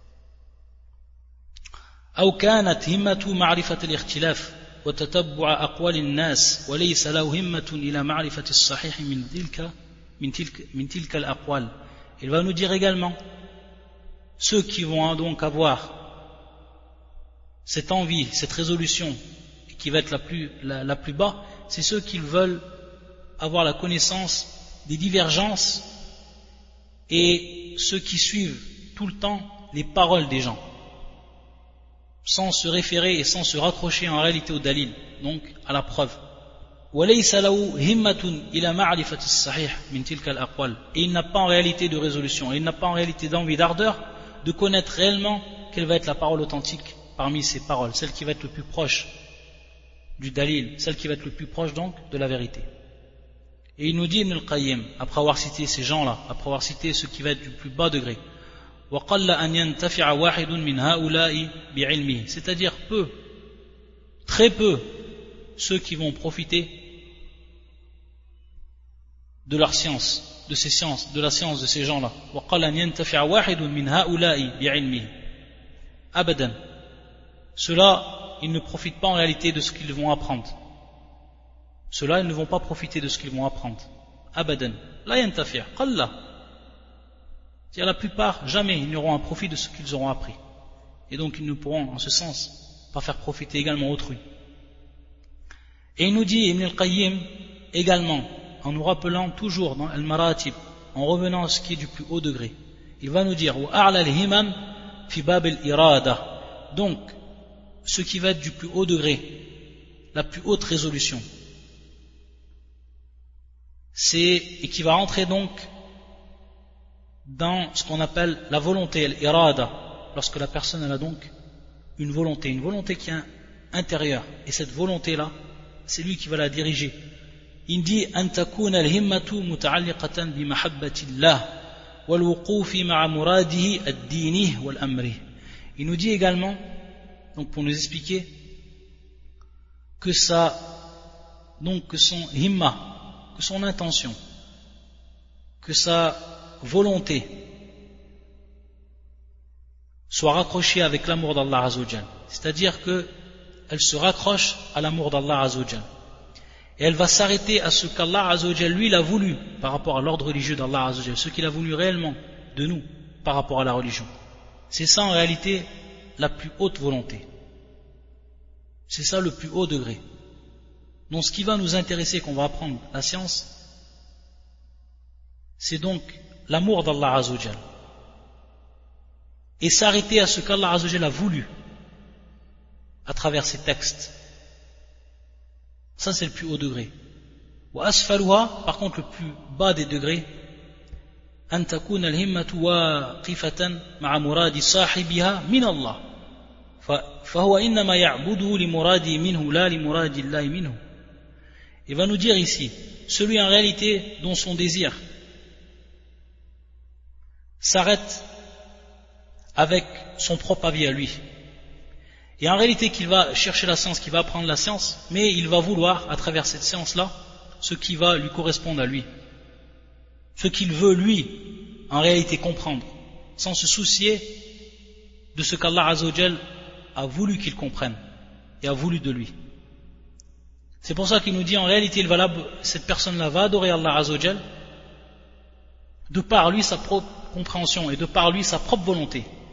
أو كانت همة معرفة الاختلاف وتتبع أقوال الناس وليس له همة إلى معرفة الصحيح من تلك من تلك من تلك الأقوال. Il va nous dire également ceux qui vont donc avoir cette envie, cette résolution qui va être la plus, la, la plus bas, c'est ceux qui veulent avoir la connaissance des divergences et ceux qui suivent tout le temps les paroles des gens sans se référer et sans se raccrocher en réalité au dalil, donc à la preuve. Et il n'a pas en réalité de résolution, et il n'a pas en réalité d'envie, d'ardeur de connaître réellement quelle va être la parole authentique parmi ces paroles, celle qui va être le plus proche du dalil, celle qui va être le plus proche donc de la vérité. Et il nous dit Ibn al-Qayyim, après avoir cité ces gens-là, après avoir cité ceux qui va être du plus bas degré, وَقَلَّ أَنْ يَنْتَفِعَ وَاحِدٌ مِنْ هَؤُلَاءِ بِعِلْمِهِ, c'est-à-dire peu, très peu, ceux qui vont profiter de leur science, de ces sciences, de la science de ces gens-là. وَقَلَّ أَنْ يَنْتَفِعَ وَاحِدٌ مِنْ هَؤُلَاءِ بِعِلْمِهِ أَبَدًا. Ceux-là, ils ne profitent pas en réalité de ce qu'ils vont apprendre. Ceux-là, ils ne vont pas profiter de ce qu'ils vont apprendre. Abadan. La yantafi', qalla. C'est-à-dire la plupart, jamais ils n'auront un profit de ce qu'ils auront appris. Et donc ils ne pourront, en ce sens, pas faire profiter également autrui. Et il nous dit, Ibn al-Qayyim, également, en nous rappelant toujours dans Al-Maratib, en revenant à ce qui est du plus haut degré, il va nous dire, وَأَعْلَى الْهِمَمْ فِي بَابِ الْإِرَادَةِ. Donc, ce qui va être du plus haut degré, la plus haute résolution, c'est, et qui va rentrer donc dans ce qu'on appelle la volonté, l'irada, lorsque la personne elle a donc une volonté, une volonté qui est intérieure, et cette volonté-là, c'est lui qui va la diriger. Il dit أن تكون الهمة متعلقة بمحبة الله والوقوف مع مراده الديني والأمره. Il nous dit également, donc pour nous expliquer, que ça, donc que son himma, que son intention, que sa volonté soit raccrochée avec l'amour d'Allah Azzawajal. C'est-à-dire qu'elle se raccroche à l'amour d'Allah Azzawajal. Et elle va s'arrêter à ce qu'Allah Azzawajal, lui, l'a voulu par rapport à l'ordre religieux d'Allah Azzawajal, ce qu'il a voulu réellement de nous par rapport à la religion. C'est ça en réalité la plus haute volonté. C'est ça le plus haut degré. Donc ce qui va nous intéresser, qu'on va apprendre la science, c'est donc l'amour d'Allah Azzawajal. Et s'arrêter à ce qu'Allah Azzawajal a voulu à travers ces textes. Ça c'est le plus haut degré. Wa asfaluha, par contre le plus bas des degrés, an takuna al-himmatu waqifatan ma'a muradi sahibiha min Allah. فهو إنما يعبده لمراده منه لا لمراد الله منه. Il va nous dire ici, celui en réalité dont son désir s'arrête avec son propre avis à lui. Et en réalité qu'il va chercher la science, qu'il va apprendre la science, mais il va vouloir, à travers cette science-là, ce qui va lui correspondre à lui. Ce qu'il veut, lui, en réalité comprendre, sans se soucier de ce qu'Allah Azzawajal a voulu qu'il comprenne et a voulu de lui. C'est pour ça qu'il nous dit en réalité il va là, cette personne-là va adorer Allah Azzawajal de par lui sa propre compréhension et de par lui sa propre volonté.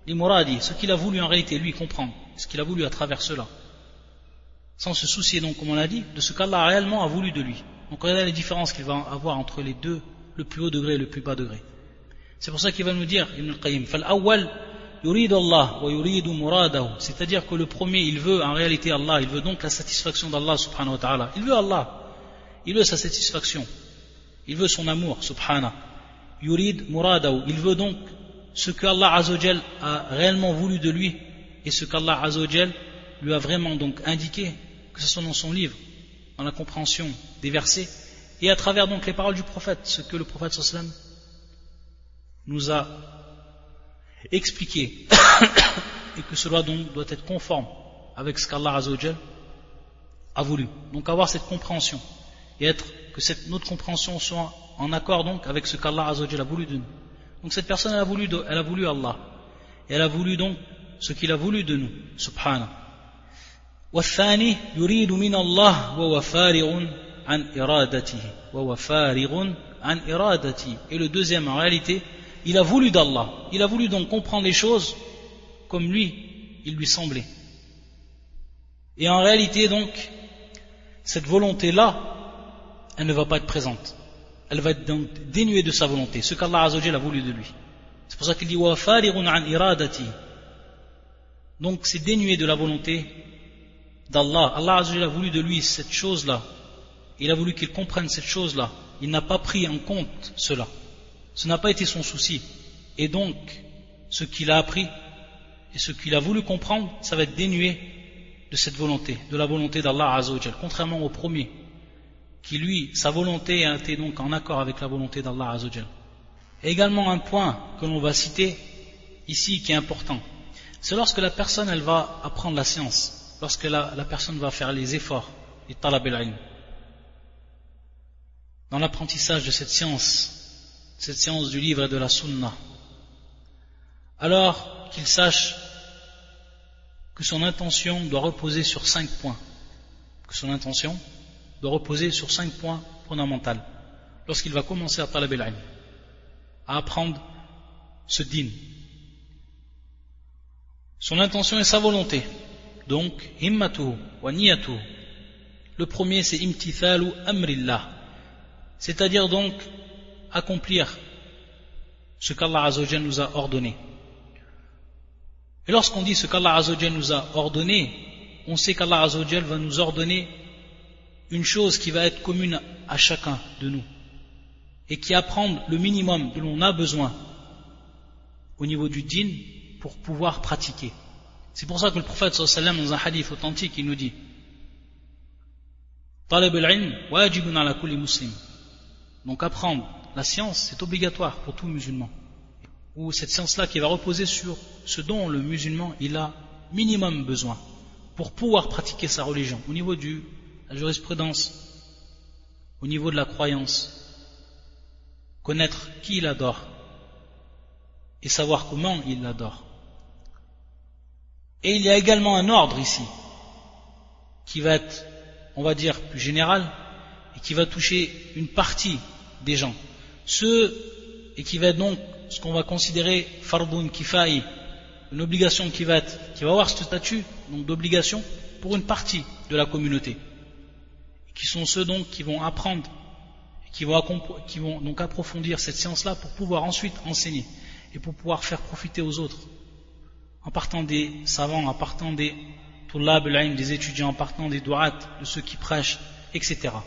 l'imuradi, ce qu'il a voulu en réalité lui comprendre, ce qu'il a voulu à travers cela, sans se soucier donc, comme on l'a dit, de ce qu'Allah réellement a voulu de lui. Donc regardez les différences qu'il va avoir entre les deux, le plus haut degré et le plus bas degré. C'est pour ça qu'il va nous dire, Ibn al-Qayyim, فَالْأَوَّلْ يُرِيدُ اللَّهُ وَيُرِيدُ مُرَادَهُ, c'est-à-dire que le premier, il veut en réalité Allah, il veut donc la satisfaction d'Allah subhanahu wa ta'ala. Il veut Allah, il veut sa satisfaction, il veut son amour, subhanahu. Yurid muradahu, il veut donc ce que Allah azawajal a réellement voulu de lui et ce qu'Allah azawajal lui a vraiment donc indiqué, que ce soit dans son livre, dans la compréhension des versets et à travers donc les paroles du prophète, ce que le prophète sallallahu alayhi wa sallam nous a expliqué et que cela donc doit être conforme avec ce qu'Allah azawajal a voulu. Donc avoir cette compréhension et être que cette, notre compréhension soit en accord donc avec ce qu'Allah azawajal a voulu de nous. Donc cette personne elle a voulu, de, elle a voulu Allah et elle a voulu donc ce qu'il a voulu de nous, subhanahu. والثاني يريد من الله وهو فارغ عن إرادته وهو فارغ عن إرادته. Et le deuxième en réalité, il a voulu d'Allah, il a voulu donc comprendre les choses comme lui, il lui semblait. Et en réalité donc, cette volonté-là, elle ne va pas être présente. Elle va être donc dénuée de sa volonté, ce qu'Allah azawajal a voulu de lui. C'est pour ça qu'il dit wa farighun an iradati. Donc c'est dénué de la volonté d'Allah. Allah azawajal a voulu de lui cette chose-là. Il a voulu qu'il comprenne cette chose-là. Il n'a pas pris en compte cela. Ce n'a pas été son souci. Et donc, ce qu'il a appris et ce qu'il a voulu comprendre, ça va être dénué de cette volonté, de la volonté d'Allah azawajal, contrairement au premier, qui lui, sa volonté a été donc en accord avec la volonté d'Allah azawajal. Et également un point que l'on va citer ici qui est important, c'est lorsque la personne elle va apprendre la science, lorsque la, la personne va faire les efforts, les talab al-ilm, dans l'apprentissage de cette science, cette science du livre et de la sunna, alors qu'il sache que son intention doit reposer sur cinq points, que son intention doit reposer sur cinq points fondamentaux lorsqu'il va commencer à talab al-ilm, à apprendre ce din. Son intention et sa volonté, donc himmatuhu wa niyatuhu. Le premier c'est imtithalu amrillah, c'est-à-dire donc accomplir ce qu'Allah azawajal nous a ordonné. Et lorsqu'on dit ce qu'Allah azawajal nous a ordonné, on sait qu'Allah azawajal va nous ordonner une chose qui va être commune à chacun de nous et qui apprend le minimum dont l'on a besoin au niveau du din pour pouvoir pratiquer. C'est pour ça que le prophète sallallahu alayhi wa sallam dans un hadith authentique il nous dit talab al-ilm wajibun ala kulli muslim. Donc apprendre la science c'est obligatoire pour tout musulman, ou cette science là qui va reposer sur ce dont le musulman il a minimum besoin pour pouvoir pratiquer sa religion au niveau de la jurisprudence, au niveau de la croyance, connaître qui il adore et savoir comment il l'adore. Et il y a également un ordre ici qui va être, on va dire, plus général et qui va toucher une partie des gens, ceux et qui va être donc ce qu'on va considérer fardun kifa'i, une obligation qui va être, qui va avoir ce statut donc d'obligation pour une partie de la communauté, qui sont ceux donc qui vont apprendre, qui vont, qui vont donc approfondir cette science-là pour pouvoir ensuite enseigner et pour pouvoir faire profiter aux autres, en partant des savants, en partant des tullab al-ilm, des étudiants, en partant des du'at, de ceux qui prêchent, et cetera.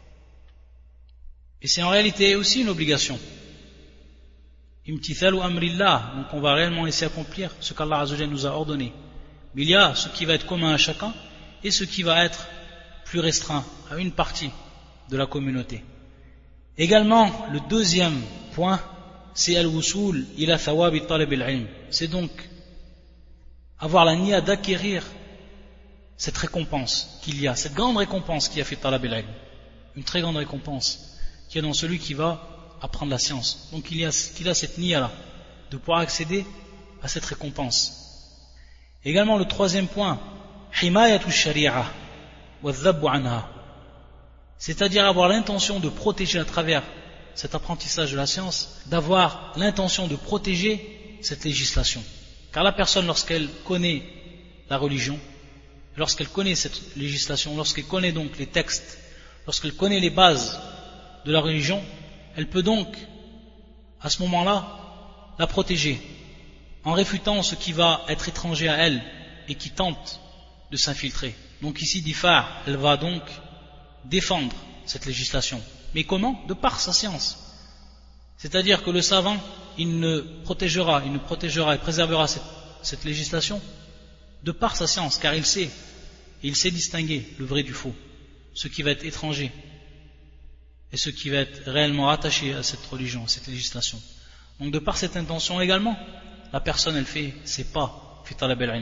Et c'est en réalité aussi une obligation. Imtithalu amrillah, donc on va réellement laisser accomplir ce qu'Allah azawajal nous a ordonné. Mais il y a ce qui va être commun à chacun et ce qui va être plus restreint à une partie de la communauté. Également, le deuxième point, c'est al-wusul ila thawabi talab al-ilm. C'est donc avoir la niya d'acquérir cette récompense qu'il y a, cette grande récompense qu'il y a fait talab al-ilm, une très grande récompense qu'il y a dans celui qui va apprendre la science. Donc il y a, qu'il a cette niya-là, de pouvoir accéder à cette récompense. Également le troisième point, himayatu shari'a wa dhabbu anha, c'est-à-dire avoir l'intention de protéger à travers cet apprentissage de la science, d'avoir l'intention de protéger cette législation, Car la personne, lorsqu'elle connaît la religion, lorsqu'elle connaît cette législation, lorsqu'elle connaît donc les textes, lorsqu'elle connaît les bases de la religion, elle peut donc, à ce moment-là, la protéger, en réfutant ce qui va être étranger à elle et qui tente de s'infiltrer. Donc ici, d'Ifar, elle va donc défendre cette législation. Mais comment? De par sa science. C'est-à-dire que le savant, il ne protégera, il ne protégera et préservera cette, cette législation de par sa science, car il sait, il sait distinguer le vrai du faux, ce qui va être étranger et ce qui va être réellement attaché à cette religion, à cette législation. Donc de par cette intention également, la personne elle fait ses pas, fi talab al-ilm.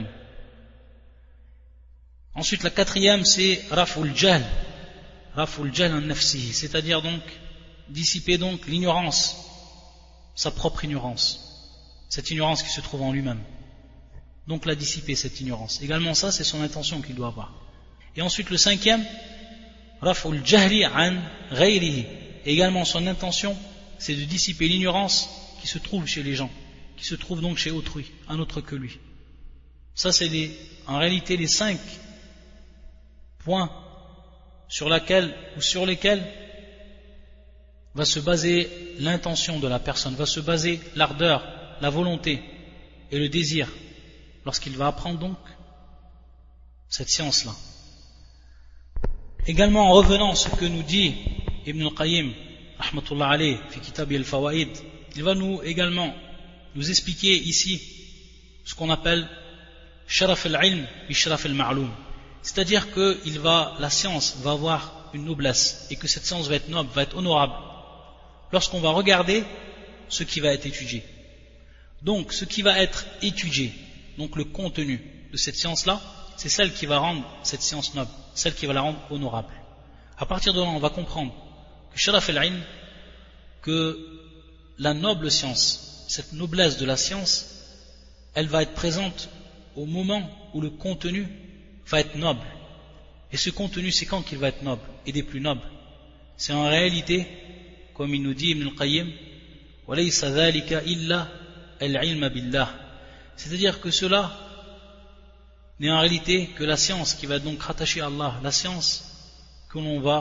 Ensuite la quatrième c'est raf'ul jahl, raf'ul jahl an nafsihi, c'est-à-dire donc dissiper donc l'ignorance, sa propre ignorance, cette ignorance qui se trouve en lui-même. Donc la dissiper cette ignorance. Également ça c'est son intention qu'il doit avoir. Et ensuite le cinquième, raf'ul jahli an ghayrihi, également son intention c'est de dissiper l'ignorance qui se trouve chez les gens, qui se trouve donc chez autrui, un autre que lui. Ça c'est les, en réalité les cinq points sur laquelle ou sur lesquels va se baser l'intention de la personne, va se baser l'ardeur, la volonté et le désir lorsqu'il va apprendre donc cette science-là. Également en revenant à ce que nous dit Ibn al-Qayyim rahmatullah alayh fi kitab al-Fawaid, il va nous également nous expliquer ici ce qu'on appelle sharaf al-ilm bi sharaf al-ma'loum, c'est-à-dire que il va, la science va avoir une noblesse et que cette science va être noble, va être honorable lorsqu'on va regarder ce qui va être étudié. Donc ce qui va être étudié, donc le contenu de cette science-là, c'est celle qui va rendre cette science noble, celle qui va la rendre honorable. À partir de là, on va comprendre que sharaf al-ilm, que la noble science, cette noblesse de la science, elle va être présente au moment où le contenu va être noble. Et ce contenu, c'est quand qu'il va être noble et des plus nobles? C'est en réalité, comme il nous dit Ibn al-Qayyim, وَلَيْسَ ذَلِكَ إِلَّا الْعِلْمَ بِاللَّهِ, c'est-à-dire que cela n'est en réalité que la science qui va être donc rattachée à Allah, la science que l'on va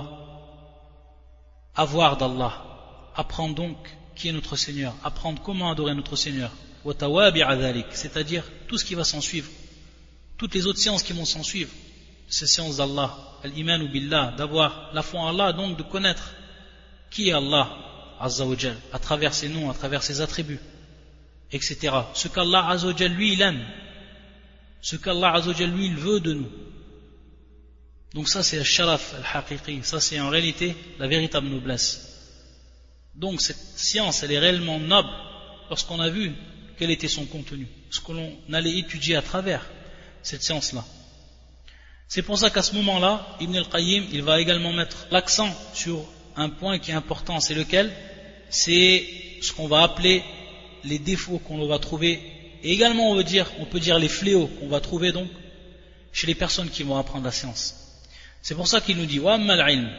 avoir d'Allah, apprendre donc qui est notre Seigneur, apprendre comment adorer notre Seigneur, c'est-à-dire tout ce qui va s'en suivre, toutes les autres sciences qui vont s'en suivre, ces sciences d'Allah, al-iman ou billah, d'avoir la foi en Allah, donc de connaître qui est Allah Azza wa Jal, à travers ses noms, à travers ses attributs, et cetera. Ce qu'Allah Azza wa Jal lui il aime, ce qu'Allah Azza wa Jal lui il veut de nous. Donc ça c'est al-sharaf al-haqiqi, ça c'est en réalité la véritable noblesse. Donc cette science elle est réellement noble lorsqu'on a vu quel était son contenu, ce que l'on allait étudier à travers cette science-là. C'est pour ça qu'à ce moment-là, Ibn al-Qayyim il va également mettre l'accent sur un point qui est important, c'est lequel? C'est ce qu'on va appeler les défauts qu'on va trouver, et également on veut dire, on peut dire les fléaux qu'on va trouver donc chez les personnes qui vont apprendre la science. C'est pour ça qu'il nous dit وَأَمَّا الْعِلْمُ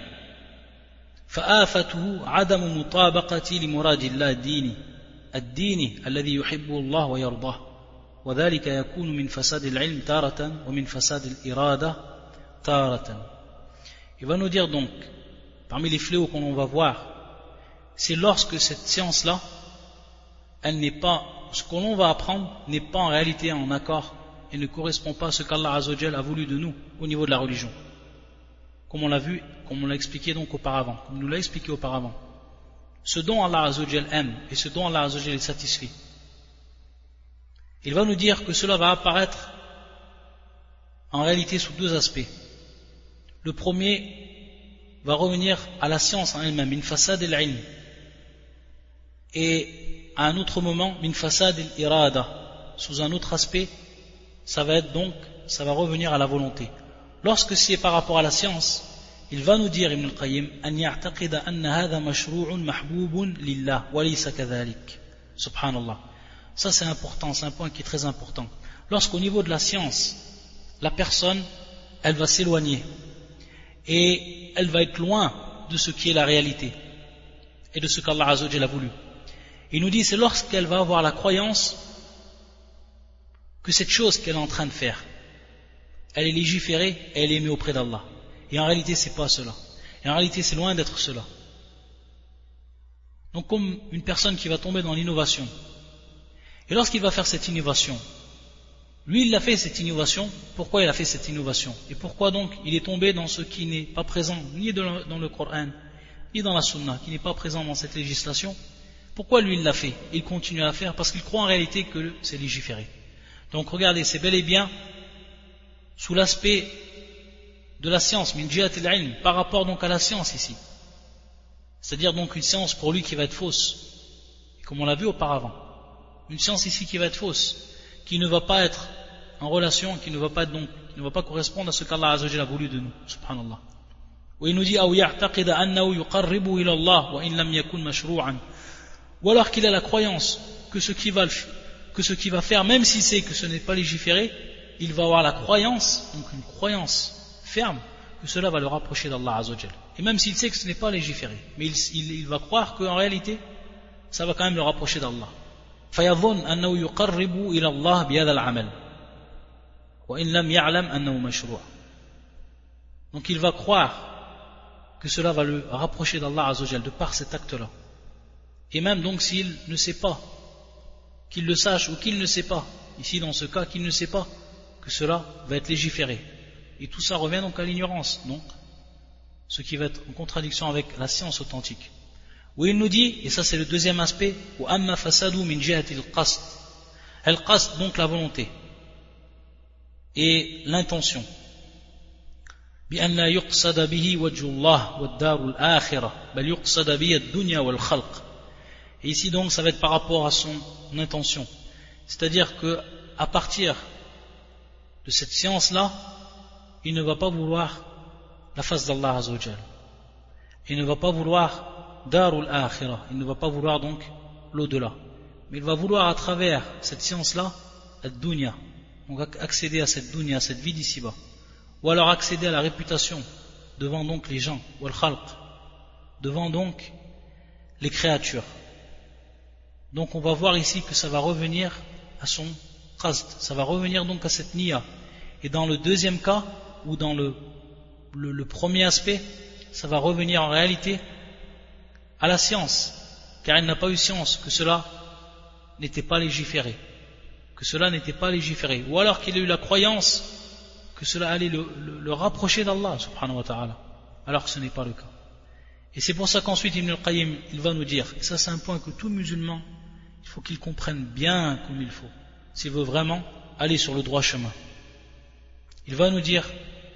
فآفته عدم مطابقة لمراد الله الديني الديني الذي يحبه الله ويرضاه وذلك يكون من فساد العلم تارة ومن فساد الإرادة تارة. Il va nous dire donc, parmi les fléaux qu'on va voir, c'est lorsque cette science-là, elle n'est pas, ce que l'on va apprendre n'est pas en réalité en accord et ne correspond pas à ce qu'Allah Azza wa Jal a voulu de nous au niveau de la religion. Comme on l'a vu, comme on l'a expliqué donc auparavant, comme nous l'a expliqué auparavant. Ce dont Allah Azza wa Jal aime et ce dont Allah Azza wa Jal est satisfait. Il va nous dire que cela va apparaître en réalité sous deux aspects. Le premier va revenir à la science en elle-même, min fasad al-ilm, et à un autre moment, min fasad al-irada, sous un autre aspect, ça va être donc, ça va revenir à la volonté. Lorsque c'est par rapport à la science, il va nous dire Ibn al-Qayyim an ya'taqida anna hadha mashru'un mahbubun lillah wa laysa kadhalik. Subhanallah. Ça c'est important, c'est un point qui est très important. Lorsqu'au niveau de la science, la personne, elle va s'éloigner et elle va être loin de ce qui est la réalité et de ce qu'Allah Azza wa Jalla a voulu. Il nous dit c'est lorsqu'elle va avoir la croyance que cette chose qu'elle est en train de faire, elle est légiférée et elle est mise auprès d'Allah. Et en réalité, c'est pas cela. Et en réalité, c'est loin d'être cela. Donc, comme une personne qui va tomber dans l'innovation, et lorsqu'il va faire cette innovation, lui, il a fait cette innovation. Pourquoi il a fait cette innovation? Et pourquoi donc il est tombé dans ce qui n'est pas présent ni dans le Coran, ni dans la Sunna, qui n'est pas présent dans cette législation? Pourquoi lui, il l'a fait? Il continue à la faire parce qu'il croit en réalité que c'est légiféré. Donc, regardez, c'est bel et bien sous l'aspect de la science, min jihat al-ilm, par rapport donc à la science ici. C'est-à-dire donc une science pour lui qui va être fausse, comme on l'a vu auparavant. Une science ici qui va être fausse, qui ne va pas être en relation, qui ne va pas être donc, qui ne va pas correspondre à ce qu'Allah Azza wa Jalla a voulu de nous, subhanallah. Où il nous dit أو يعتقد أنه يقرب إلى الله وإن لم يكن مشروعا. Ou alors qu'il a la croyance que ce qui va que ce qui va faire, même s'il sait que ce n'est pas légiféré, il va avoir la croyance, donc une croyance ferme, que cela va le rapprocher d'Allah Azza wa Jalla. Et même s'il sait que ce n'est pas légiféré, mais il, il, il va croire qu'en réalité, ça va quand même le rapprocher d'Allah. فيظن أنه يقرب إلى الله بهذا العمل وإن لم يعلم أنه مشروع. Donc il va croire que cela va le rapprocher d'Allah Azza wa Jalla de par cet acte-là. Et même donc s'il ne sait pas, qu'il le sache ou qu'il ne sait pas, ici dans ce cas qu'il ne sait pas que cela va être légiféré. Et tout ça revient donc à l'ignorance, donc ce qui va être en contradiction avec la science authentique. Où il nous dit, et ça c'est le deuxième aspect, وَأَمَّا فَسَادُ مِنْ جِهَةِ الْقَصْدِ. Al-qasd, donc la volonté et l'intention. بأن لا يقصد به وجه الله والدار الآخرة بل يقصد به الدنيا والخلق. Et ici donc ça va être par rapport à son intention, c'est-à-dire que à partir de cette science-là, il ne va pas vouloir la face d'Allah Azza wa Jalla, il ne va pas vouloir darul akhirah, il ne va pas vouloir donc l'au-delà, mais il va vouloir à travers cette science-là ad-dunya, donc accéder à cette dunya, à cette vie d'ici-bas, ou alors accéder à la réputation devant donc les gens, wal khalq, devant donc les créatures. Donc on va voir ici que ça va revenir à son qasd, ça va revenir donc à cette niya. Et dans le deuxième cas, ou dans le, le, le premier aspect, ça va revenir en réalité à la science, car il n'a pas eu science que cela n'était pas légiféré, que cela n'était pas légiféré, ou alors qu'il a eu la croyance que cela allait le, le, le rapprocher d'Allah subhanahu wa ta'ala, alors que ce n'est pas le cas. Et c'est pour ça qu'ensuite Ibn al-Qayyim il va nous dire, et ça c'est un point que tout musulman il faut qu'il comprenne bien comme il faut, s'il veut vraiment aller sur le droit chemin. Il va nous dire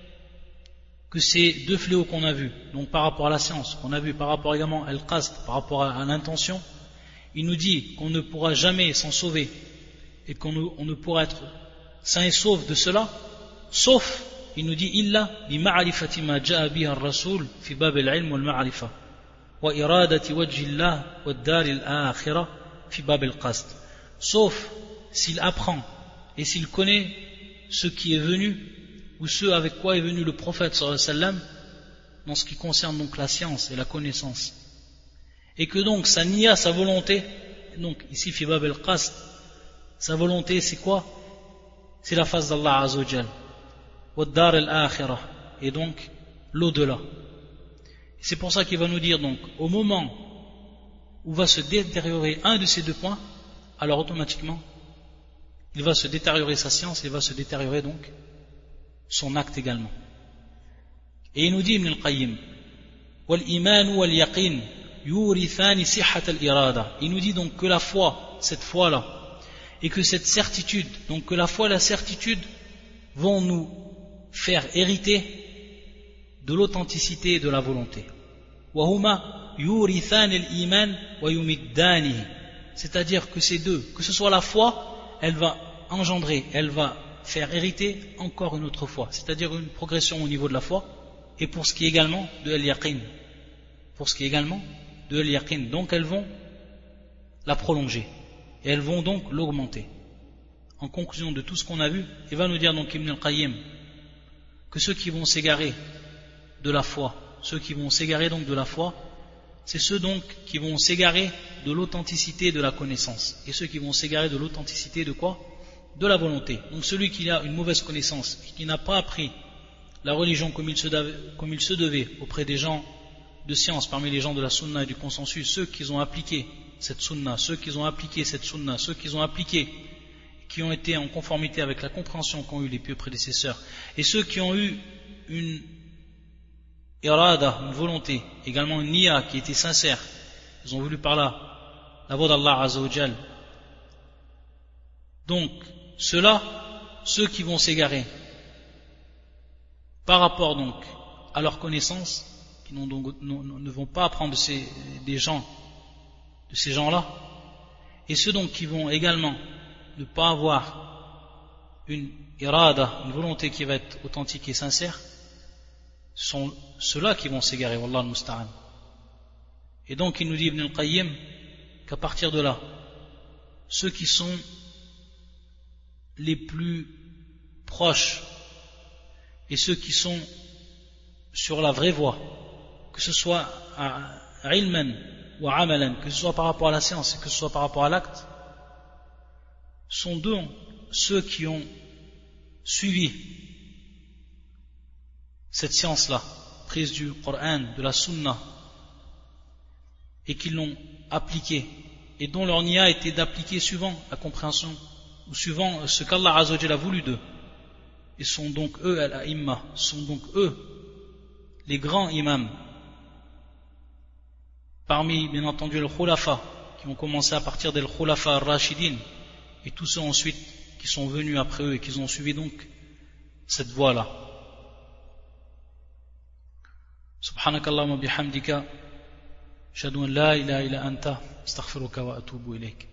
que ces deux fléaux qu'on a vus, donc par rapport à la science, qu'on a vu par rapport également à al-qasd, par rapport à, à l'intention, il nous dit qu'on ne pourra jamais s'en sauver et qu'on ne, on ne pourra être sain et sauf de cela, sauf, il nous dit, illa bi ma'rifati ma ja'a biha ar-rasul fi bab al-ilm wal ma'rifa wa iradati wajhi Allah wa ad-dar al-akhirah fi bab al-qasd. Sauf s'il apprend et s'il connaît ce qui est venu ou ce avec quoi est venu le prophète sallallahu alayhi wa sallam dans ce qui concerne donc la science et la connaissance, et que donc sa niya, sa volonté, donc ici fi bab al-qasd, sa volonté c'est quoi? C'est la face d'Allah Azza wa Jal, wa ad-dar al-akhirah, et donc l'au-delà. C'est pour ça qu'il va nous dire donc au moment où va se détériorer un de ces deux points, alors automatiquement il va se détériorer sa science et il va se détériorer donc son acte également. Et il nous dit Ibn al-Qayyim, wal iman wal yaqin yurithani sihhat al-irada. Il nous dit donc que la foi, cette foi là, et que cette certitude, donc que la foi et la certitude vont nous faire hériter de l'authenticité et de la volonté. Wahuma yurithani al-iman wa yumiddani. C'est-à-dire que ces deux, que ce soit la foi, elle va engendrer, elle va faire hériter encore une autre foi, c'est-à-dire une progression au niveau de la foi, et pour ce qui est également de al-yaqin, pour ce qui est également de al-yaqin, donc elles vont la prolonger, et elles vont donc l'augmenter. En conclusion de tout ce qu'on a vu, il va nous dire donc Ibn al-Qayyim que ceux qui vont s'égarer de la foi, ceux qui vont s'égarer donc de la foi, c'est ceux donc qui vont s'égarer de l'authenticité de la connaissance, et ceux qui vont s'égarer de l'authenticité de quoi? de la volonté. Donc celui qui a une mauvaise connaissance, qui n'a pas appris la religion comme il se devait, comme il se devait auprès des gens de science, parmi les gens de la sunna et du consensus, ceux qui ont appliqué cette sunna, ceux qui ont appliqué cette sunna, ceux qui ont appliqué, qui ont été en conformité avec la compréhension qu'ont eu les pieux prédécesseurs, et ceux qui ont eu une irada, une volonté, également une niya qui était sincère, ils ont voulu par là la voix d'Allah Azza wa Jal. Donc, ceux-là, ceux qui vont s'égarer par rapport donc à leur connaissance, qui n'ont donc, ne vont pas apprendre de ces, des gens, de ces gens-là, et ceux donc qui vont également ne pas avoir une irada, une volonté qui va être authentique et sincère, sont ceux-là qui vont s'égarer, wallah al-musta'an. Et donc il nous dit Ibn al-Qayyim qu'à partir de là, ceux qui sont les plus proches et ceux qui sont sur la vraie voie, que ce soit à ilman ou à amalan, que ce soit par rapport à la science, que ce soit par rapport à l'acte, sont donc ceux qui ont suivi cette science-là, prise du Coran, de la Sunna, et qui l'ont appliquée, et dont leur niya était d'appliquer suivant la compréhension, ou suivant ce qu'Allah Azza wa Jalla a voulu d'eux. Et sont donc eux al-a'imma, sont donc eux les grands imams, parmi bien entendu les khulafa, qui ont commencé à partir des khulafa ar-rashidin, et tous ceux ensuite qui sont venus après eux et qui ont suivi donc cette voie-là. Subhanakallahumma bihamdika, ashhadu an la ilaha illa anta, astaghfiruka wa atubu ilayk.